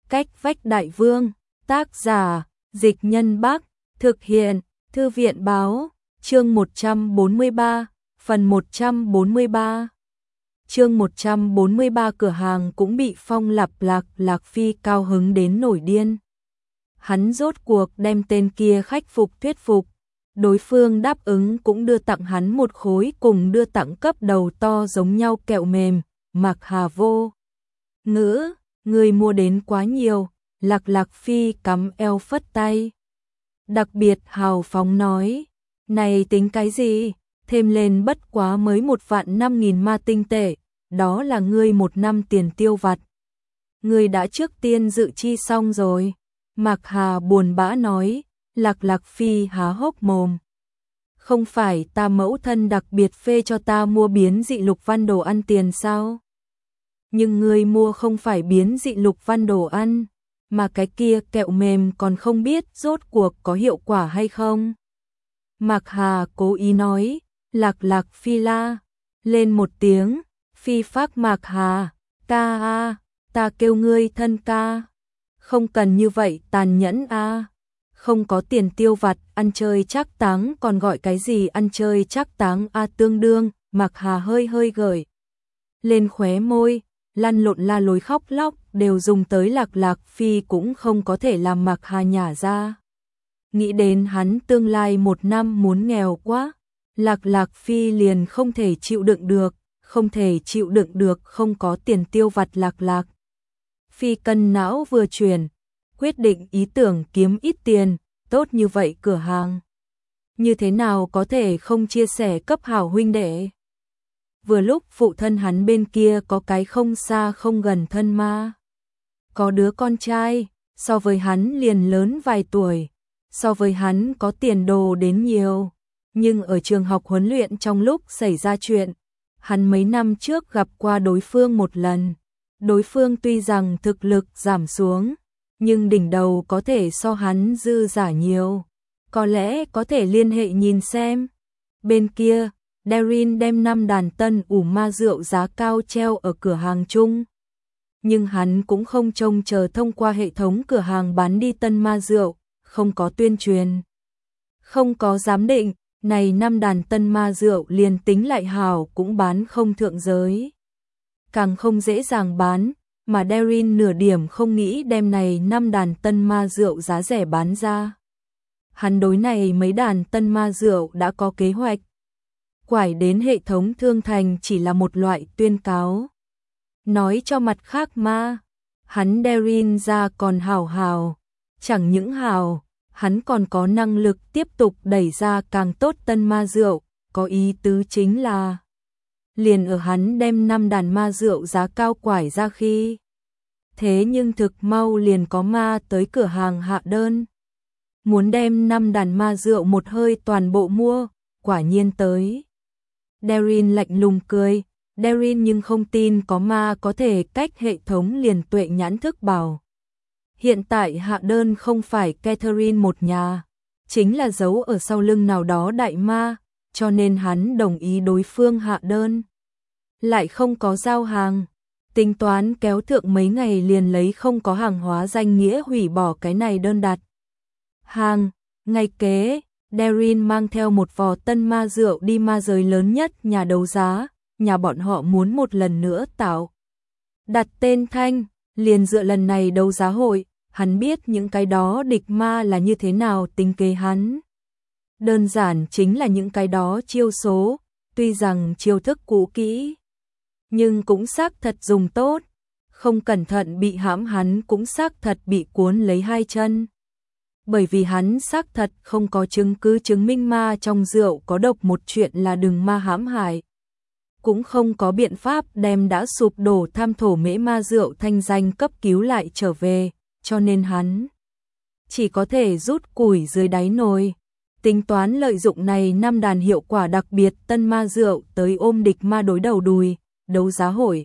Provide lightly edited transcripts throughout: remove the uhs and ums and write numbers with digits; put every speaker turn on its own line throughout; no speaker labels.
Cách vách đại vương, tác giả, Dịch Nhân Bắc, thực hiện, Thư viện báo, chương 143, phần 143. Chương 143 cửa hàng cũng bị Phong Lạp Lạc Phi cao hứng đến nổi điên. Hắn rốt cuộc đem tên kia khách phục thuyết phục, đối phương đáp ứng cũng đưa tặng hắn một khối cùng đưa tặng cấp đầu to giống nhau kẹo mềm. Mạc Hà vô ngữ, người mua đến quá nhiều. Lạc Phi cắm eo phất tay, đặc biệt hào phóng nói, này tính cái gì, thêm lên bất quá mới 1.500.000 ma tinh tệ, đó là ngươi 1 năm tiền tiêu vặt. Ngươi đã trước tiên dự chi xong rồi. Mạc Hà buồn bã nói. Lạc Phi há hốc mồm. Không phải ta mẫu thân đặc biệt phê cho ta mua biến dị lục văn đồ ăn tiền sao? Nhưng ngươi mua không phải biến dị lục văn đồ ăn, mà cái kia kẹo mềm còn không biết rốt cuộc có hiệu quả hay không. Mạc Hà cố ý nói. Lạc Phi la lên một tiếng, phi phác Mạc Hà, ca a, ta kêu ngươi thân ca. Không cần như vậy tàn nhẫn a. Không có tiền tiêu vặt, ăn chơi trác táng còn gọi cái gì ăn chơi trác táng a tương đương. Mạc Hà hơi gởi lên khóe môi, lăn lộn la lối khóc lóc đều dùng tới Lạc Phi cũng không có thể làm Mạc Hà nhả ra. Nghĩ đến hắn tương lai 1 năm muốn nghèo quá, Lạc Phi liền không thể chịu đựng được, không có tiền tiêu vặt. Lạc Phi cân não vừa chuyển, quyết định ý tưởng kiếm ít tiền, tốt như vậy cửa hàng. Như thế nào có thể không chia sẻ cấp hảo huynh đệ? Vừa lúc phụ thân hắn bên kia có cái không xa không gần thân ma. Có đứa con trai, so với hắn liền lớn vài tuổi, so với hắn có tiền đồ đến nhiều. Nhưng ở trường học huấn luyện trong lúc xảy ra chuyện, hắn mấy năm trước gặp qua đối phương một lần. Đối phương tuy rằng thực lực giảm xuống, nhưng đỉnh đầu có thể so hắn dư giả nhiều. Có lẽ có thể liên hệ nhìn xem. Bên kia, Darin đem 5 đàn tân ủ ma rượu giá cao treo ở cửa hàng chung. Nhưng hắn cũng không trông chờ thông qua hệ thống cửa hàng bán đi tân ma rượu, không có tuyên truyền, không có giám định, này 5 đàn tân ma rượu liền tính lại hảo cũng bán không thượng giới. Càng không dễ dàng bán, mà Darin nửa điểm không nghĩ đem này 5 đàn tân ma rượu giá rẻ bán ra. Hắn đối này mấy đàn tân ma rượu đã có kế hoạch. Quải đến hệ thống thương thành chỉ là một loại tuyên cáo. Nói cho mặt khác ma, hắn Darin ra còn hào. Chẳng những hào, hắn còn có năng lực tiếp tục đẩy ra càng tốt tân ma rượu, có ý tứ chính là liền ở hắn đem 5 đàn ma rượu giá cao quải ra khi. Thế nhưng thực mau liền có ma tới cửa hàng hạ đơn. Muốn đem 5 đàn ma rượu một hơi toàn bộ mua, quả nhiên tới. Darin lạnh lùng cười, Darin nhưng không tin có ma có thể cách hệ thống liền tuệ nhãn thức bảo. Hiện tại hạ đơn không phải Catherine một nhà, chính là giấu ở sau lưng nào đó đại ma, cho nên hắn đồng ý đối phương hạ đơn. Lại không có giao hàng, tính toán kéo thượng mấy ngày liền lấy không có hàng hóa danh nghĩa hủy bỏ cái này đơn đặt hàng. Ngày kế, Darin mang theo một vò tân ma rượu đi ma giới lớn nhất nhà đấu giá, nhà bọn họ muốn một lần nữa tạo đặt tên thanh, liền dựa lần này đấu giá hội, hắn biết những cái đó địch ma là như thế nào tính kế hắn. Đơn giản chính là những cái đó chiêu số, tuy rằng chiêu thức cũ kỹ, nhưng cũng xác thật dùng tốt, không cẩn thận bị hãm hắn cũng xác thật bị cuốn lấy 2 chân. Bởi vì hắn xác thật không có chứng cứ chứng minh ma trong rượu có độc một chuyện là đừng ma hãm hại. Cũng không có biện pháp đem đã sụp đổ tham thổ mễ ma rượu thanh danh cấp cứu lại trở về, cho nên hắn chỉ có thể rút củi dưới đáy nồi. Tính toán lợi dụng này 5 đàn hiệu quả đặc biệt tân ma rượu tới ôm địch ma đối đầu đùi. Đấu giá hội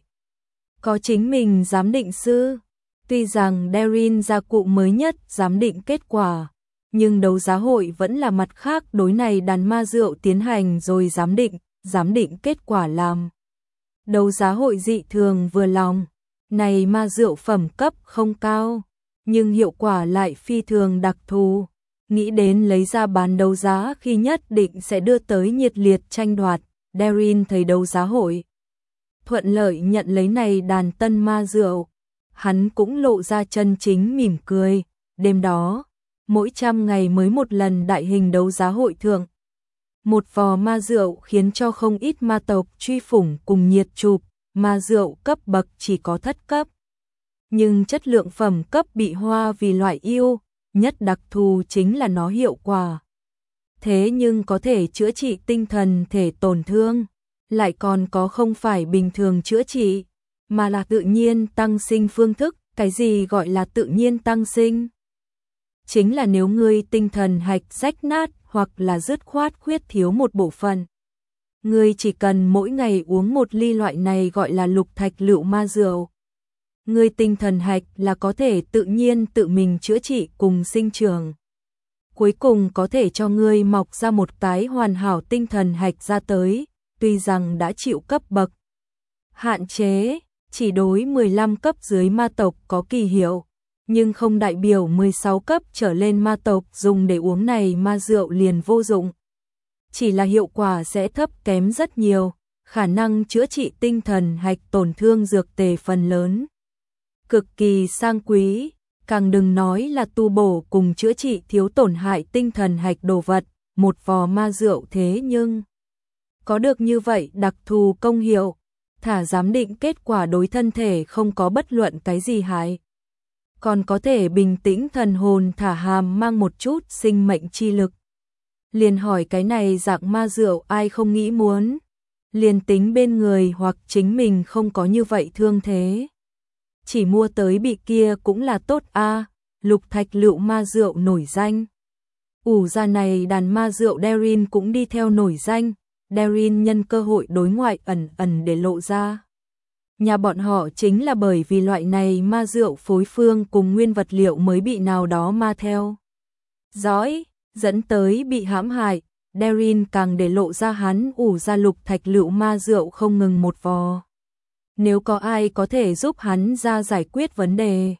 có chính mình giám định sư. Tuy rằng Darin gia cụ mới nhất giám định kết quả, nhưng đấu giá hội vẫn là mặt khác đối này đàn ma rượu tiến hành rồi giám định kết quả làm đấu giá hội dị thường vừa lòng. Này ma rượu phẩm cấp không cao, nhưng hiệu quả lại phi thường đặc thù. Nghĩ đến lấy ra bán đấu giá khi nhất định sẽ đưa tới nhiệt liệt tranh đoạt, Darin thấy đấu giá hội thuận lợi nhận lấy này đàn tân ma rượu. Hắn cũng lộ ra chân chính mỉm cười. Đêm đó, mỗi 100 ngày mới một lần đại hình đấu giá hội thượng. Một vò ma rượu khiến cho không ít ma tộc truy phủng cùng nhiệt chụp, ma rượu cấp bậc chỉ có thất cấp. Nhưng chất lượng phẩm cấp bị hoa vì loại yêu, nhất đặc thù chính là nó hiệu quả. Thế nhưng có thể chữa trị tinh thần thể tổn thương, lại còn có không phải bình thường chữa trị, mà là tự nhiên tăng sinh phương thức. Cái gì gọi là tự nhiên tăng sinh? Chính là nếu ngươi tinh thần hạch rách nát hoặc là dứt khoát khuyết thiếu một bộ phận. Ngươi chỉ cần mỗi ngày uống một ly loại này gọi là lục thạch lựu ma rượu. Ngươi tinh thần hạch là có thể tự nhiên tự mình chữa trị cùng sinh trưởng. Cuối cùng có thể cho ngươi mọc ra một cái hoàn hảo tinh thần hạch ra tới, tuy rằng đã chịu cấp bậc hạn chế, chỉ đối 15 cấp dưới ma tộc có kỳ hiệu, nhưng không đại biểu 16 cấp trở lên ma tộc dùng để uống này ma rượu liền vô dụng. Chỉ là hiệu quả sẽ thấp kém rất nhiều, khả năng chữa trị tinh thần hạch tổn thương dược tề phần lớn. Cực kỳ sang quý, càng đừng nói là tu bổ cùng chữa trị thiếu tổn hại tinh thần hạch đồ vật, một vò ma rượu thế nhưng có được như vậy đặc thù công hiệu, thả giám định kết quả đối thân thể không có bất luận cái gì hại. Còn có thể bình tĩnh thần hồn thả hàm mang một chút sinh mệnh chi lực. Liền hỏi cái này dạng ma rượu ai không nghĩ muốn, liền tính bên người hoặc chính mình không có như vậy thương thế. Chỉ mua tới bị kia cũng là tốt a. Lục thạch lựu ma rượu nổi danh. Ủ ra này đàn ma rượu Darin cũng đi theo nổi danh. Darin nhân cơ hội đối ngoại ẩn ẩn để lộ ra. Nhà bọn họ chính là bởi vì loại này ma rượu phối phương cùng nguyên vật liệu mới bị nào đó ma theo dõi, dẫn tới bị hãm hại. Darin càng để lộ ra hắn ủ ra lục thạch lựu ma rượu không ngừng một vò. Nếu có ai có thể giúp hắn ra giải quyết vấn đề,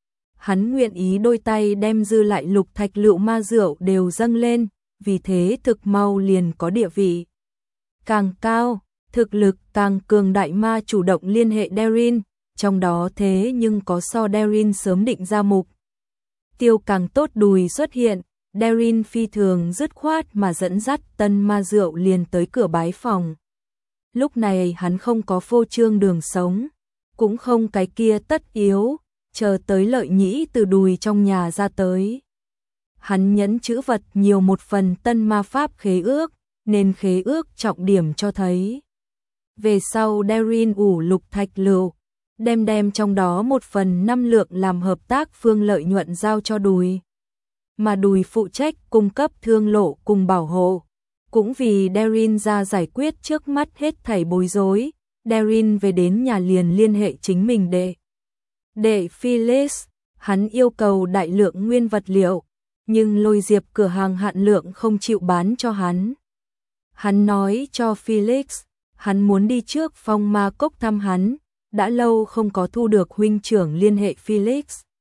hắn nguyện ý đôi tay đem dư lại lục thạch lựu ma rượu đều dâng lên, vì thế thực mau liền có địa vị càng cao, thực lực càng cường đại ma chủ động liên hệ Darin, trong đó thế nhưng có so Darin sớm định ra mục tiêu càng tốt đùi xuất hiện. Darin phi thường dứt khoát mà dẫn dắt tân ma rượu liền tới cửa bái phòng. Lúc này hắn không có phô trương đường sống, cũng không cái kia tất yếu, chờ tới lợi nhĩ từ đùi trong nhà ra tới. Hắn nhẫn chữ vật nhiều một phần tân ma pháp khế ước, nên khế ước trọng điểm cho thấy. Về sau Darin ủ lục thạch lựu, đem trong đó 1/5 lượng làm hợp tác phương lợi nhuận giao cho đùi. Mà đùi phụ trách cung cấp thương lộ cùng bảo hộ. Cũng vì Darin ra giải quyết trước mắt hết thảy bối rối, Darin về đến nhà liền liên hệ chính mình đệ Felix, hắn yêu cầu đại lượng nguyên vật liệu, nhưng Lôi Diệp cửa hàng hạn lượng không chịu bán cho hắn. Hắn nói cho Felix, hắn muốn đi trước Phong Ma Cốc thăm hắn, đã lâu không có thu được huynh trưởng liên hệ Felix.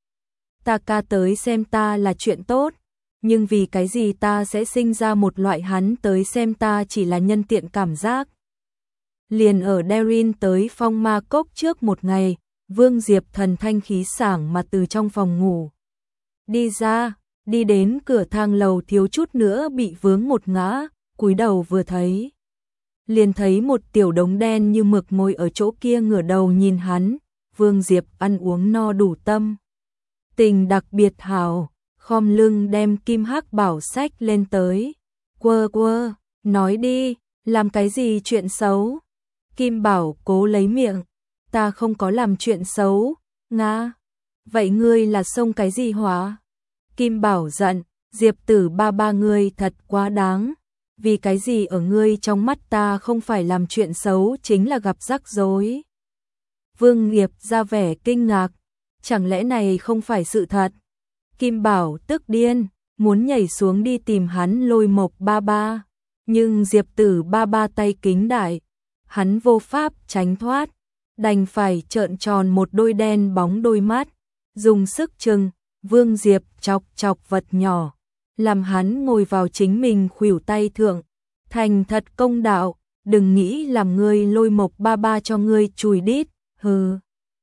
Ta ca tới xem ta là chuyện tốt, nhưng vì cái gì ta sẽ sinh ra một loại hắn tới xem ta chỉ là nhân tiện cảm giác. Liền ở Darin tới Phong Ma Cốc trước một ngày, Vương Diệp thần thanh khí sảng mà từ trong phòng ngủ đi ra, đi đến cửa thang lầu thiếu chút nữa bị vướng một ngã, cúi đầu vừa thấy. Liền thấy một tiểu đống đen như mực ngồi ở chỗ kia ngửa đầu nhìn hắn, Vương Diệp ăn uống no đủ tâm. Tình đặc biệt hảo, khom lưng đem kim hắc bảo sách lên tới. Quơ, nói đi, làm cái gì chuyện xấu? Kim bảo cố lấy miệng, ta không có làm chuyện xấu, ngã. Vậy ngươi là xông cái gì hỏa? Kim bảo giận, Diệp tử ba ngươi thật quá đáng. Vì cái gì ở ngươi trong mắt ta không phải làm chuyện xấu chính là gặp rắc rối. Vương Diệp ra vẻ kinh ngạc, chẳng lẽ này không phải sự thật? Kim bảo tức điên, muốn nhảy xuống đi tìm hắn Lôi Mộc ba, nhưng Diệp tử ba tay kính đại, hắn vô pháp tránh thoát, đành phải trợn tròn một đôi đen bóng đôi mắt, dùng sức chừng, Vương Diệp chọc chọc vật nhỏ, làm hắn ngồi vào chính mình khuỷu tay thượng, thành thật công đạo, đừng nghĩ làm ngươi Lôi Mộc ba ba cho ngươi chùi đít, hừ.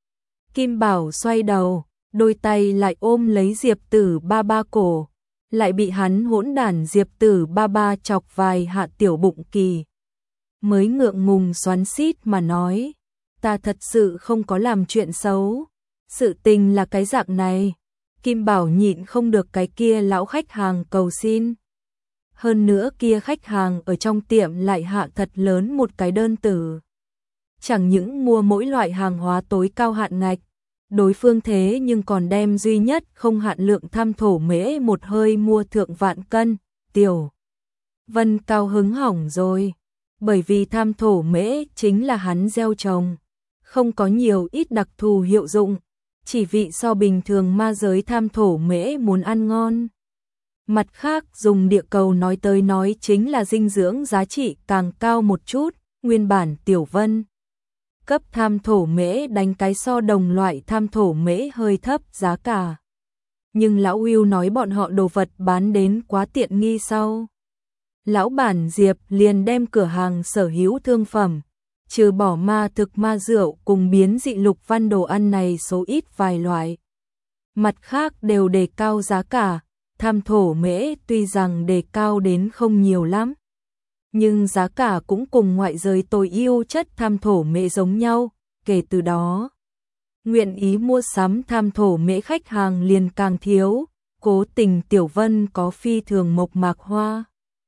Kim Bảo xoay đầu, đôi tay lại ôm lấy Diệp Tử ba ba cổ, lại bị hắn hỗn đản Diệp Tử ba ba chọc vài hạ tiểu bụng kỳ. Mới ngượng ngùng xoắn xít mà nói, ta thật sự không có làm chuyện xấu, sự tình là cái dạng này. Kim Bảo nhịn không được cái kia lão khách hàng cầu xin. Hơn nữa kia khách hàng ở trong tiệm lại hạ thật lớn một cái đơn tử. Chẳng những mua mỗi loại hàng hóa tối cao hạn ngạch, đối phương thế nhưng còn đem duy nhất không hạn lượng tham thổ mễ một hơi mua thượng vạn cân, Tiểu Vân cao hứng hỏng rồi, bởi vì tham thổ mễ chính là hắn gieo trồng, không có nhiều ít đặc thù hiệu dụng, chỉ vị so bình thường ma giới tham thổ mễ muốn ăn ngon. Mặt khác dùng địa cầu nói tới nói chính là dinh dưỡng giá trị càng cao một chút, nguyên bản Tiểu Vân cấp tham thổ mễ đánh cái so đồng loại tham thổ mễ hơi thấp giá cả. Nhưng lão Will nói bọn họ đồ vật bán đến quá tiện nghi sau. Lão bản Diệp liền đem cửa hàng sở hữu thương phẩm, trừ bỏ ma thực ma rượu cùng biến dị lục văn đồ ăn này số ít vài loại. Mặt khác đều đề cao giá cả, tham thổ mễ tuy rằng đề cao đến không nhiều lắm, nhưng giá cả cũng cùng ngoại giới tối ưu chất tham thổ mễ giống nhau, kể từ đó, nguyện ý mua sắm tham thổ mễ khách hàng liền càng thiếu, cố tình Tiểu Vân có phi thường mộc mạc hoa.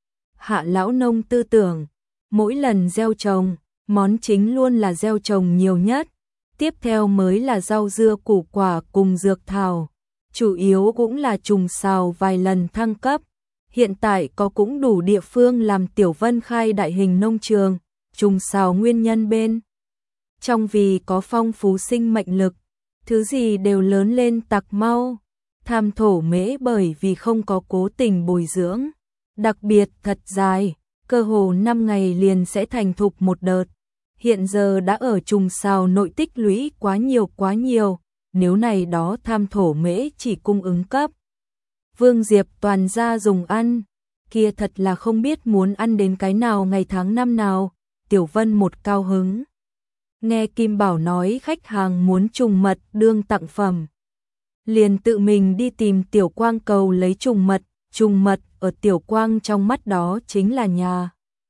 Hạ lão nông tư tưởng, mỗi lần gieo trồng, món chính luôn là gieo trồng nhiều nhất, tiếp theo mới là rau dưa củ quả cùng dược thảo, chủ yếu cũng là trùng sào vài lần thăng cấp. Hiện tại có cũng đủ địa phương làm Tiểu Vân khai đại hình nông trường, trùng sào nguyên nhân bên. Trong vì có phong phú sinh mệnh lực, thứ gì đều lớn lên tặc mau, tham thổ mễ bởi vì không có cố tình bồi dưỡng, đặc biệt thật dài, cơ hồ 5 ngày liền sẽ thành thục một đợt. Hiện giờ đã ở trùng sào nội tích lũy quá nhiều, nếu này đó tham thổ mễ chỉ cung ứng cấp. Vương Diệp toàn ra dùng ăn, kia thật là không biết muốn ăn đến cái nào ngày tháng năm nào, Tiểu Vân một cao hứng. Nghe Kim Bảo nói khách hàng muốn trùng mật đương tặng phẩm, liền tự mình đi tìm Tiểu Quang cầu lấy trùng mật ở Tiểu Quang trong mắt đó chính là nhà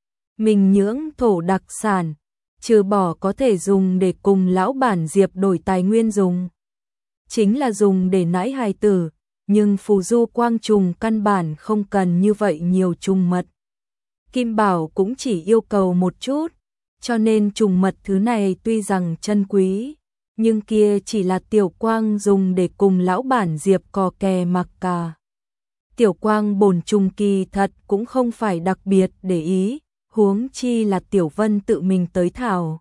mình nhưỡng thổ đặc sản, trừ bỏ có thể dùng để cùng lão bản Diệp đổi tài nguyên dùng, chính là dùng để nãi hài tử. Nhưng phù du quang trùng căn bản không cần như vậy nhiều trùng mật. Kim Bảo cũng chỉ yêu cầu một chút, cho nên trùng mật thứ này tuy rằng chân quý, nhưng kia chỉ là Tiểu Quang dùng để cùng lão bản Diệp cò kè mặc cà. Tiểu Quang bổn trùng kỳ thật cũng không phải đặc biệt để ý, huống chi là Tiểu Vân tự mình tới thảo.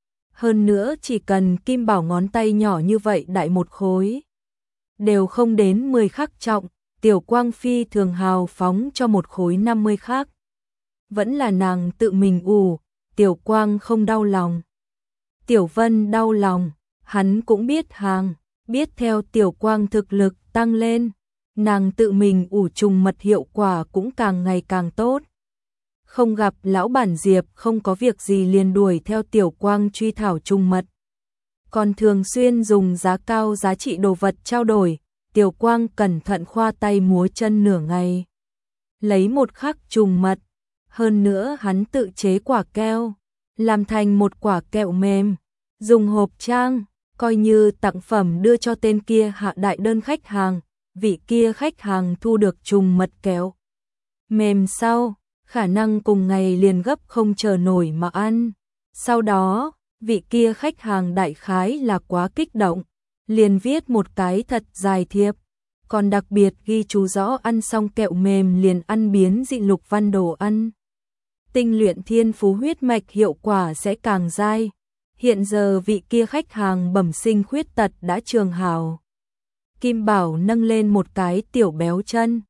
Hơn nữa chỉ cần Kim Bảo ngón tay nhỏ như vậy đại một khối, đều không đến 10 khắc trọng, Tiểu Quang phi thường hào phóng cho một khối 50 khắc. Vẫn là nàng tự mình ủ, Tiểu Quang không đau lòng. Tiểu Vân đau lòng, hắn cũng biết hàng, biết theo Tiểu Quang thực lực tăng lên, nàng tự mình ủ trùng mật hiệu quả cũng càng ngày càng tốt. Không gặp lão bản Diệp không có việc gì liền đuổi theo Tiểu Quang truy thảo trùng mật. Còn thường xuyên dùng giá cao giá trị đồ vật trao đổi, Tiểu Quang cẩn thận khoa tay múa chân nửa ngày. Lấy một khắc trùng mật, hơn nữa hắn tự chế quả keo, làm thành một quả kẹo mềm, dùng hộp trang, coi như tặng phẩm đưa cho tên kia hạ đại đơn khách hàng, vị kia khách hàng thu được trùng mật kẹo mềm sau, khả năng cùng ngày liền gấp không chờ nổi mà ăn. Sau đó, vị kia khách hàng đại khái là quá kích động, liền viết một cái thật dài thiệp, còn đặc biệt ghi chú rõ ăn xong kẹo mềm liền ăn biến dị lục văn đồ ăn. Tinh luyện thiên phú huyết mạch hiệu quả sẽ càng dai. Hiện giờ vị kia khách hàng bẩm sinh khuyết tật đã trường hào. Kim Bảo nâng lên một cái tiểu béo chân,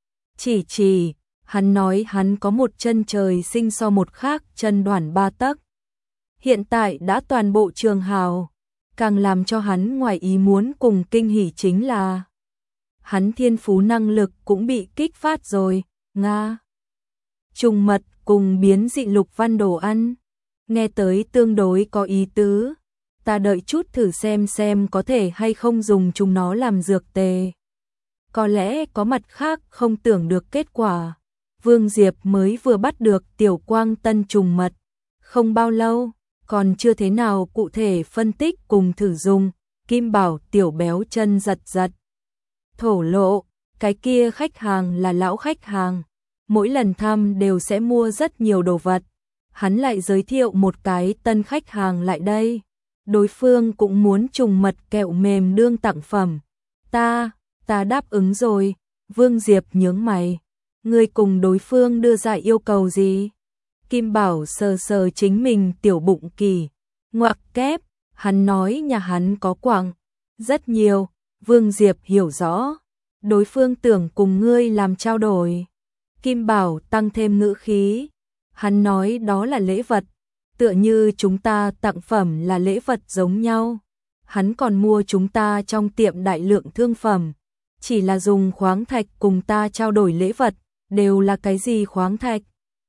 chỉ, hắn nói hắn có một chân trời sinh so một khác chân đoản 3 tấc. Hiện tại đã toàn bộ trường hào, càng làm cho hắn ngoài ý muốn cùng kinh hỉ chính là hắn thiên phú năng lực cũng bị kích phát rồi, Nga. Trùng mật cùng biến dị lục văn đồ ăn, nghe tới tương đối có ý tứ, ta đợi chút thử xem có thể hay không dùng chúng nó làm dược tề. Có lẽ có mặt khác không tưởng được kết quả. Vương Diệp mới vừa bắt được tiểu quang tân trùng mật, không bao lâu, còn chưa thế nào cụ thể phân tích cùng thử dùng, Kim Bảo tiểu béo chân giật giật. Thổ lộ, cái kia khách hàng là lão khách hàng, mỗi lần thăm đều sẽ mua rất nhiều đồ vật. Hắn lại giới thiệu một cái tân khách hàng lại đây. Đối phương cũng muốn trùng mật kẹo mềm đương tặng phẩm. Ta đáp ứng rồi. Vương Diệp nhướng mày. Ngươi cùng đối phương đưa ra yêu cầu gì? Kim Bảo sờ sờ chính mình tiểu bụng kỳ. Ngoặc kép, hắn nói nhà hắn có quặng. Rất nhiều, Vương Diệp hiểu rõ. Đối phương tưởng cùng ngươi làm trao đổi. Kim Bảo tăng thêm ngữ khí. Hắn nói đó là lễ vật, tựa như chúng ta tặng phẩm là lễ vật giống nhau. Hắn còn mua chúng ta trong tiệm đại lượng thương phẩm, chỉ là dùng khoáng thạch cùng ta trao đổi lễ vật, đều là cái gì khoáng thạch?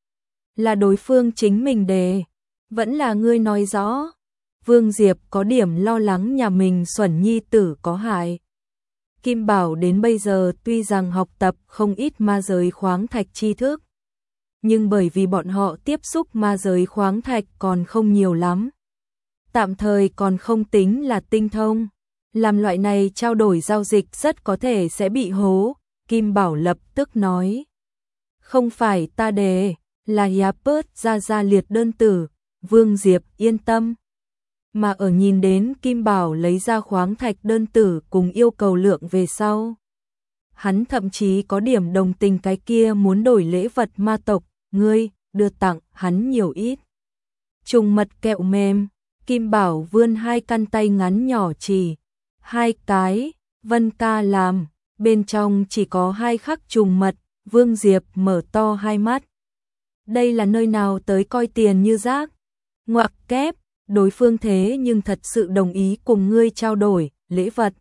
Là đối phương chính mình đề, vẫn là ngươi nói rõ. Vương Diệp có điểm lo lắng nhà mình xuẩn nhi tử có hại. Kim Bảo đến bây giờ tuy rằng học tập không ít ma giới khoáng thạch tri thức, nhưng bởi vì bọn họ tiếp xúc ma giới khoáng thạch còn không nhiều lắm. Tạm thời còn không tính là tinh thông. Làm loại này trao đổi giao dịch rất có thể sẽ bị hố. Kim Bảo lập tức nói. Không phải ta đề, là Yapert ra liệt đơn tử. Vương Diệp yên tâm. Mà ở nhìn đến Kim Bảo lấy ra khoáng thạch đơn tử cùng yêu cầu lượng về sau. Hắn thậm chí có điểm đồng tình cái kia muốn đổi lễ vật ma tộc. Ngươi, đưa tặng hắn nhiều ít. Trùng mật kẹo mềm, Kim Bảo vươn hai căn tay ngắn nhỏ chỉ. Hai cái, Vân ca làm, bên trong chỉ có hai khắc trùng mật, Vương Diệp mở to hai mắt. Đây là nơi nào tới coi tiền như rác? Ngoặc kép, đối phương thế nhưng thật sự đồng ý cùng ngươi trao đổi, lễ vật.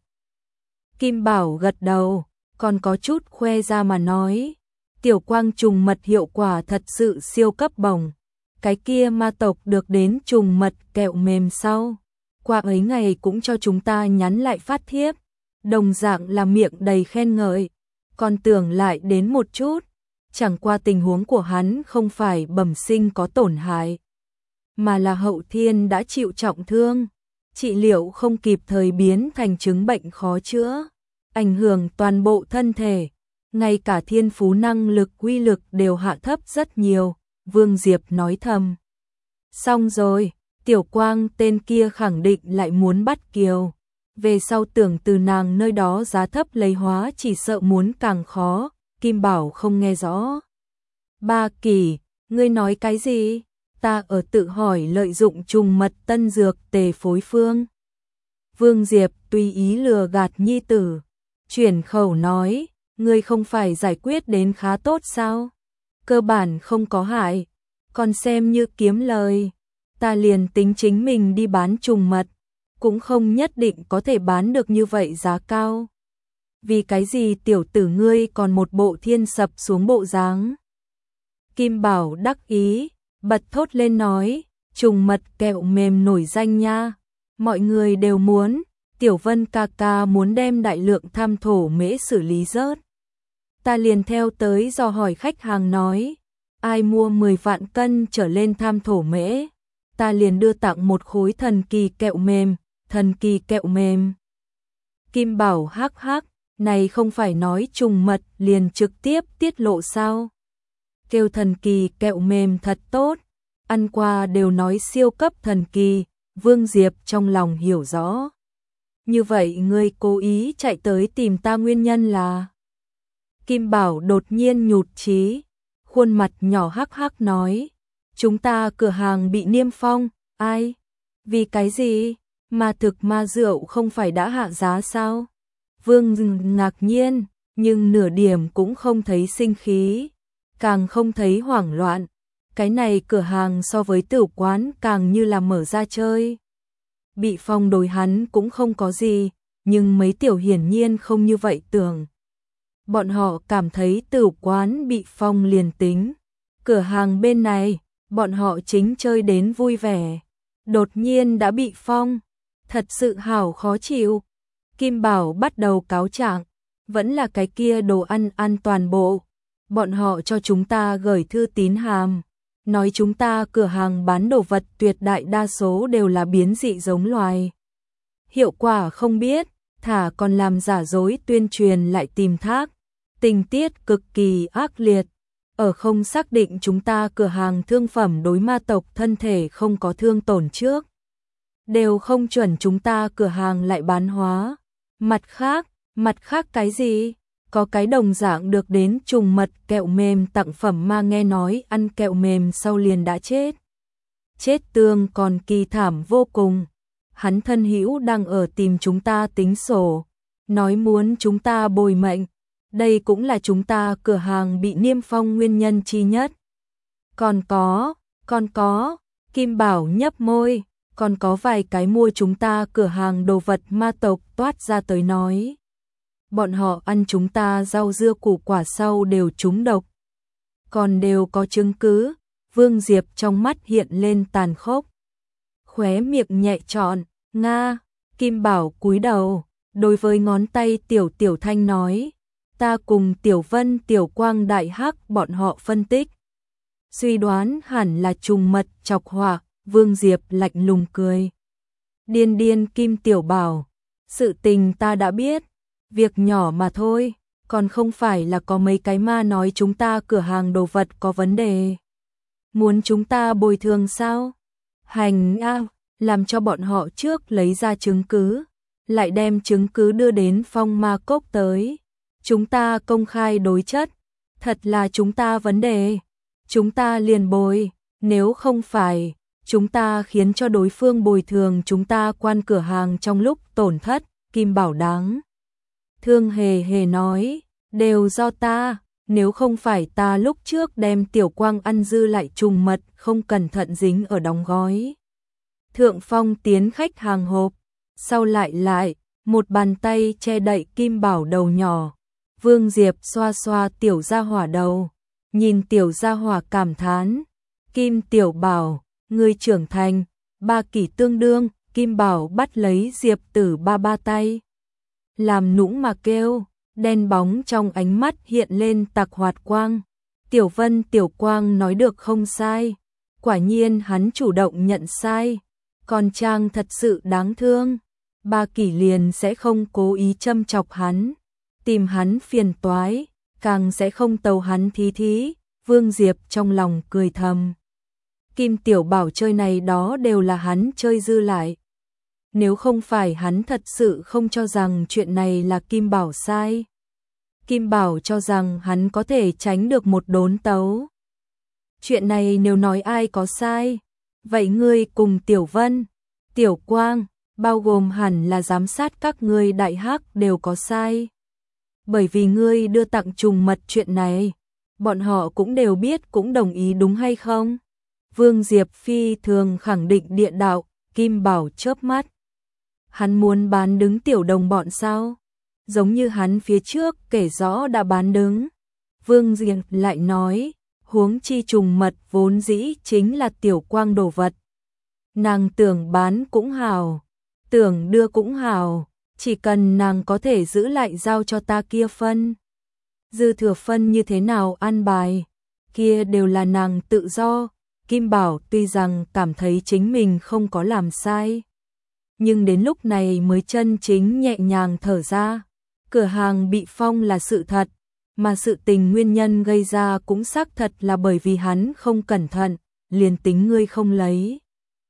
Kim Bảo gật đầu, còn có chút khoe ra mà nói. Tiểu quang trùng mật hiệu quả thật sự siêu cấp bổng. Cái kia ma tộc được đến trùng mật kẹo mềm sau. Qua ấy ngày cũng cho chúng ta nhắn lại phát thiếp. Đồng dạng là miệng đầy khen ngợi. Còn tưởng lại đến một chút. Chẳng qua tình huống của hắn không phải bẩm sinh có tổn hại, mà là hậu thiên đã chịu trọng thương. Trị liệu không kịp thời biến thành chứng bệnh khó chữa. Ảnh hưởng toàn bộ thân thể. Ngay cả thiên phú năng lực uy lực đều hạ thấp rất nhiều, Vương Diệp nói thầm. Xong rồi, Tiểu Quang tên kia khẳng định lại muốn bắt Kiều. Về sau tưởng từ nàng nơi đó giá thấp lấy hóa chỉ sợ muốn càng khó, Kim Bảo không nghe rõ. Ba Kỳ, ngươi nói cái gì? Ta ở tự hỏi lợi dụng trùng mật tân dược tề phối phương. Vương Diệp tùy ý lừa gạt nhi tử, chuyển khẩu nói. Ngươi không phải giải quyết đến khá tốt sao? Cơ bản không có hại, còn xem như kiếm lời. Ta liền tính chính mình đi bán trùng mật, cũng không nhất định có thể bán được như vậy giá cao. Vì cái gì tiểu tử ngươi còn một bộ thiên sập xuống bộ dáng? Kim Bảo đắc ý, bật thốt lên nói, trùng mật kẹo mềm nổi danh nha. Mọi người đều muốn, Tiểu Vân ca ca muốn đem đại lượng tham thổ mễ xử lý rớt. Ta liền theo tới dò hỏi khách hàng nói, ai mua 10 vạn cân trở lên tham thổ mễ, ta liền đưa tặng một khối thần kỳ kẹo mềm, thần kỳ kẹo mềm. Kim Bảo hắc hắc, này không phải nói trùng mật liền trực tiếp tiết lộ sao? Kêu thần kỳ kẹo mềm thật tốt, ăn qua đều nói siêu cấp thần kỳ, Vương Diệp trong lòng hiểu rõ. Như vậy ngươi cố ý chạy tới tìm ta nguyên nhân là... Kim Bảo đột nhiên nhụt chí, khuôn mặt nhỏ hắc hắc nói, chúng ta cửa hàng bị niêm phong, ai? Vì cái gì? Ma thực ma rượu không phải đã hạ giá sao? Vương ngạc nhiên, nhưng nửa điểm cũng không thấy sinh khí, càng không thấy hoảng loạn. Cái này cửa hàng so với tử quán càng như là mở ra chơi. Bị phong đối hắn cũng không có gì, nhưng mấy tiểu hiển nhiên không như vậy tưởng. bọn họ cảm thấy tử quán bị phong liền tính. Cửa hàng bên này, bọn họ chính chơi đến vui vẻ. Đột nhiên đã bị phong, thật sự hảo khó chịu. Kim Bảo bắt đầu cáo trạng, vẫn là cái kia đồ ăn ăn toàn bộ. Bọn họ cho chúng ta gửi thư tín hàm, nói chúng ta cửa hàng bán đồ vật tuyệt đại đa số đều là biến dị giống loài. Hiệu quả không biết, thả còn làm giả dối tuyên truyền lại tìm thác. Tình tiết cực kỳ ác liệt. Ở không xác định chúng ta cửa hàng thương phẩm đối ma tộc thân thể không có thương tổn trước. Đều không chuẩn chúng ta cửa hàng lại bán hóa. Mặt khác cái gì? Có cái đồng dạng được đến trùng mật kẹo mềm tặng phẩm mà nghe nói ăn kẹo mềm sau liền đã chết. Chết tương còn kỳ thảm vô cùng. Hắn thân hữu đang ở tìm chúng ta tính sổ, nói muốn chúng ta bồi mệnh. Đây cũng là chúng ta cửa hàng bị niêm phong nguyên nhân chi nhất. Còn có, Kim Bảo nhấp môi, còn có vài cái mua chúng ta cửa hàng đồ vật ma tộc toát ra tới nói. Bọn họ ăn chúng ta rau dưa củ quả sau đều trúng độc. Còn đều có chứng cứ. Vương Diệp trong mắt hiện lên tàn khốc. Khóe miệng nhẹ trọn, Nga. Kim Bảo cúi đầu, đối với ngón tay Tiểu Thanh nói. Ta cùng Tiểu Vân Tiểu Quang Đại Hắc bọn họ phân tích. Suy đoán hẳn là trùng mật chọc họa. Vương Diệp lạnh lùng cười. Điên Kim Tiểu Bảo. Sự tình ta đã biết. Việc nhỏ mà thôi. Còn không phải là có mấy cái ma nói chúng ta cửa hàng đồ vật có vấn đề. Muốn chúng ta bồi thường sao? Hành a, làm cho bọn họ trước lấy ra chứng cứ. Lại đem chứng cứ đưa đến Phong Ma Cốc tới. Chúng ta công khai đối chất. Thật là chúng ta vấn đề. Chúng ta liền bồi. Nếu không phải, chúng ta khiến cho đối phương bồi thường chúng ta quan cửa hàng trong lúc tổn thất. Kim Bảo đáng thương hề nói, đều do ta. Nếu không phải ta lúc trước đem Tiểu Quang ăn dư lại trùng mật không cẩn thận dính ở đóng gói. Thượng Phong tiến khách hàng hộp. Sau lại, một bàn tay che đậy Kim Bảo đầu nhỏ. Vương Diệp xoa xoa Tiểu Gia Hỏa đầu. Nhìn Tiểu Gia Hỏa cảm thán. Kim Tiểu Bảo, người trưởng thành, 3 kỷ tương đương. Kim Bảo bắt lấy Diệp Tử ba tay. Làm nũng mà kêu. Đen bóng trong ánh mắt hiện lên tạc hoạt quang. Tiểu Vân Tiểu Quang nói được không sai. Quả nhiên hắn chủ động nhận sai. Còn Trang thật sự đáng thương. 3 kỷ liền sẽ không cố ý châm chọc hắn. Tìm hắn phiền toái. Càng sẽ không tấu hắn thí. Vương Diệp trong lòng cười thầm. Kim Tiểu Bảo chơi này đó đều là hắn chơi dư lại. Nếu không phải hắn thật sự không cho rằng chuyện này là Kim Bảo sai. Kim Bảo cho rằng hắn có thể tránh được một đốn tấu. Chuyện này nếu nói ai có sai, vậy ngươi cùng Tiểu Vân, Tiểu Quang, bao gồm hẳn là giám sát các ngươi Đại Hắc đều có sai. Bởi vì ngươi đưa tặng trùng mật chuyện này, bọn họ cũng đều biết cũng đồng ý đúng hay không? Vương Diệp phi thường khẳng định địa đạo. Kim Bảo chớp mắt. Hắn muốn bán đứng tiểu đồng bọn sao? Giống như hắn phía trước kể rõ đã bán đứng. Vương Diệp lại nói, huống chi trùng mật vốn dĩ chính là Tiểu Quang đồ vật. Nàng tưởng bán cũng hào, tưởng đưa cũng hào, chỉ cần nàng có thể giữ lại giao cho ta kia phân. Dư thừa phân như thế nào an bài, kia đều là nàng tự do. Kim Bảo tuy rằng cảm thấy chính mình không có làm sai, nhưng đến lúc này mới chân chính nhẹ nhàng thở ra. Cửa hàng bị phong là sự thật, mà sự tình nguyên nhân gây ra cũng xác thật là bởi vì hắn không cẩn thận, liền tính ngươi không lấy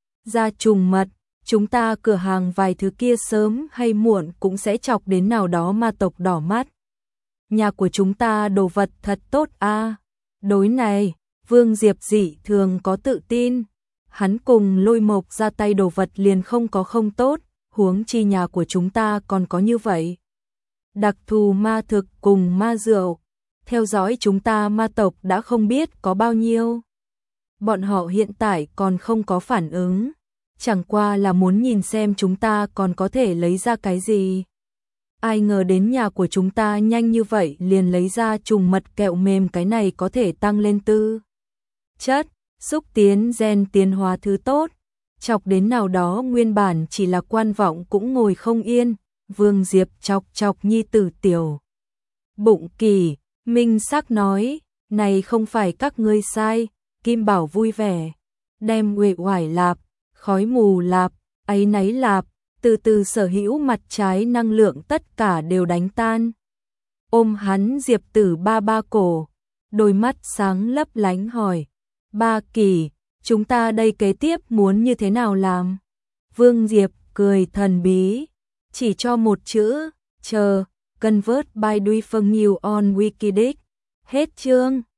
ra trùng mật, chúng ta cửa hàng vài thứ kia sớm hay muộn cũng sẽ chọc đến nào đó ma tộc đỏ mắt. Nhà của chúng ta đồ vật thật tốt a. Đối này, Vương Diệp dị thường có tự tin. Hắn cùng Lôi Mộc ra tay đồ vật liền không có không tốt, huống chi nhà của chúng ta còn có như vậy. Đặc thù ma thực cùng ma rượu, theo dõi chúng ta ma tộc đã không biết có bao nhiêu. Bọn họ hiện tại còn không có phản ứng, chẳng qua là muốn nhìn xem chúng ta còn có thể lấy ra cái gì. Ai ngờ đến nhà của chúng ta nhanh như vậy liền lấy ra trùng mật kẹo mềm, cái này có thể tăng lên tư chất, xúc tiến gen tiến hóa thứ tốt, chọc đến nào đó nguyên bản chỉ là quan vọng cũng ngồi không yên. Vương Diệp chọc chọc nhi tử tiểu bụng Kỳ, minh sắc nói, này không phải các ngươi sai. Kim Bảo vui vẻ, đem uể oải lạp, khói mù lạp, áy náy lạp, từ từ sở hữu mặt trái năng lượng tất cả đều đánh tan. Ôm hắn Diệp Tử ba ba cổ, đôi mắt sáng lấp lánh hỏi, ba Kỳ, chúng ta đây kế tiếp muốn như thế nào làm? Vương Diệp cười thần bí, chỉ cho một chữ, chờ, convert by doing new on Wikileaks. Hết chương.